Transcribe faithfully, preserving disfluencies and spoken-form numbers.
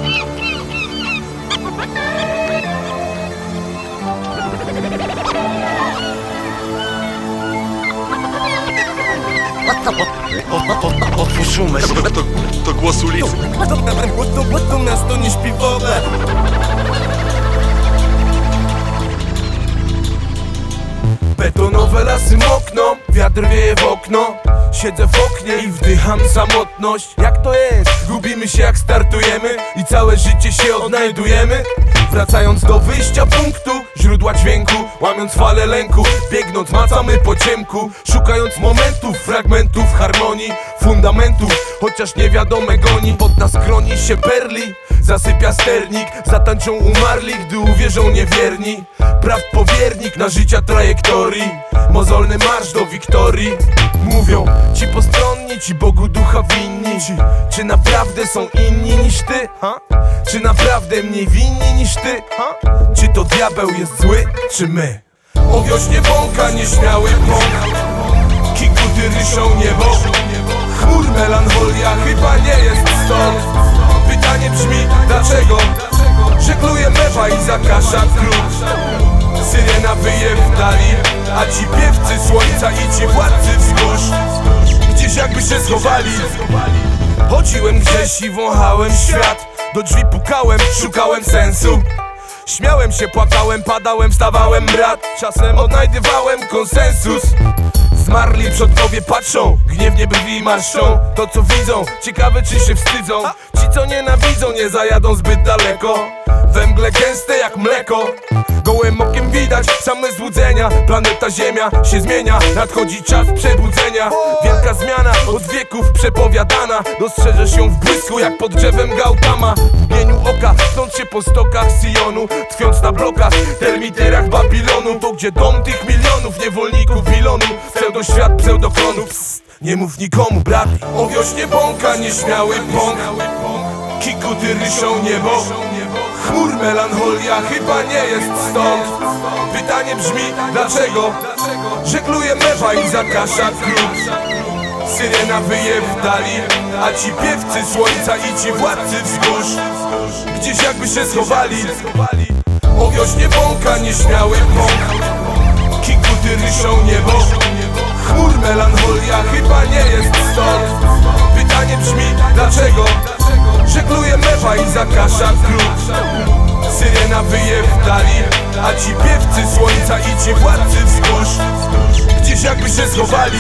Otwórz umysł. To, to, to głos ulicy. To miasto nie śpi w ogóle. Betonowe lasy mokną, wiatr wieje w okno. Siedzę w oknie i wdycham samotność. Jak to jest? Gubimy się jak startujemy i całe życie się odnajdujemy. Wracając do wyjścia punktu, źródła dźwięku, łamiąc fale lęku, biegnąc macamy po ciemku, szukając momentów, fragmentów harmonii, fundamentów, chociaż niewiadome goni. Pod nas kroni się perli, zasypia sternik, zatańczą umarli, gdy uwierzą niewierni. Prawd powiernik na życia trajektorii, mozolny marsz do wiktorii. Mówią ci postronni, ci Bogu ducha winni. Ci, czy naprawdę są inni niż ty? Ha? Czy naprawdę mniej winni niż ty? Ha? Czy to diabeł jest zły, czy my? O wiośnie bąka nieśmiały bąk, kikuty ryszą niebo. Chmur melancholia chyba nie jest stąd. Pytanie brzmi dlaczego? Żegluje mewa i zakasza król. Syrena wyje w dali, a ci piewcy słońca i ci władcy wzgórz gdzieś jakby się schowali. Chodziłem gdzieś i wąchałem świat, do drzwi pukałem, szukałem sensu. Śmiałem się, płakałem, padałem, wstawałem brat. Czasem odnajdywałem konsensus. Zmarli przodkowie patrzą, gniewnie brwi marszczą. To co widzą, ciekawe czy się wstydzą. Ci co nienawidzą nie zajadą zbyt daleko. We mgle gęste jak mleko, gołym okiem widać same złudzenia. Planeta Ziemia się zmienia, nadchodzi czas przebudzenia. Wielka zmiana od wieków przepowiadana, dostrzeżesz ją w błysku jak pod drzewem Gautama. W mgnieniu oka, tnąc się po stokach Sionu, tkwiąc na blokach, termiterach Babilonu. To gdzie dom tych milionów niewolników Wilonu, pseudoświat pseudoklonów. Psst, nie mów nikomu brat. O wiośnie bąka nieśmiały bąk, kikuty ryszą niebo. Chmur melancholia chyba nie jest stąd. Pytanie brzmi dlaczego? Żegluje mewa i zakasza król. Syrena wyje w dali, a ci piewcy słońca i ci władcy wzgórz gdzieś jakby się schowali. O wiośnie bąka nieśmiały bąk, kikuty ryszą niebo. Chmur melancholia chyba nie jest stąd. Pytanie brzmi dlaczego? Żegluje mewa i zakasza król. Syrena wyje w dali, a ci piewcy słońca i ci władcy wzgórz gdzieś jakby się schowali.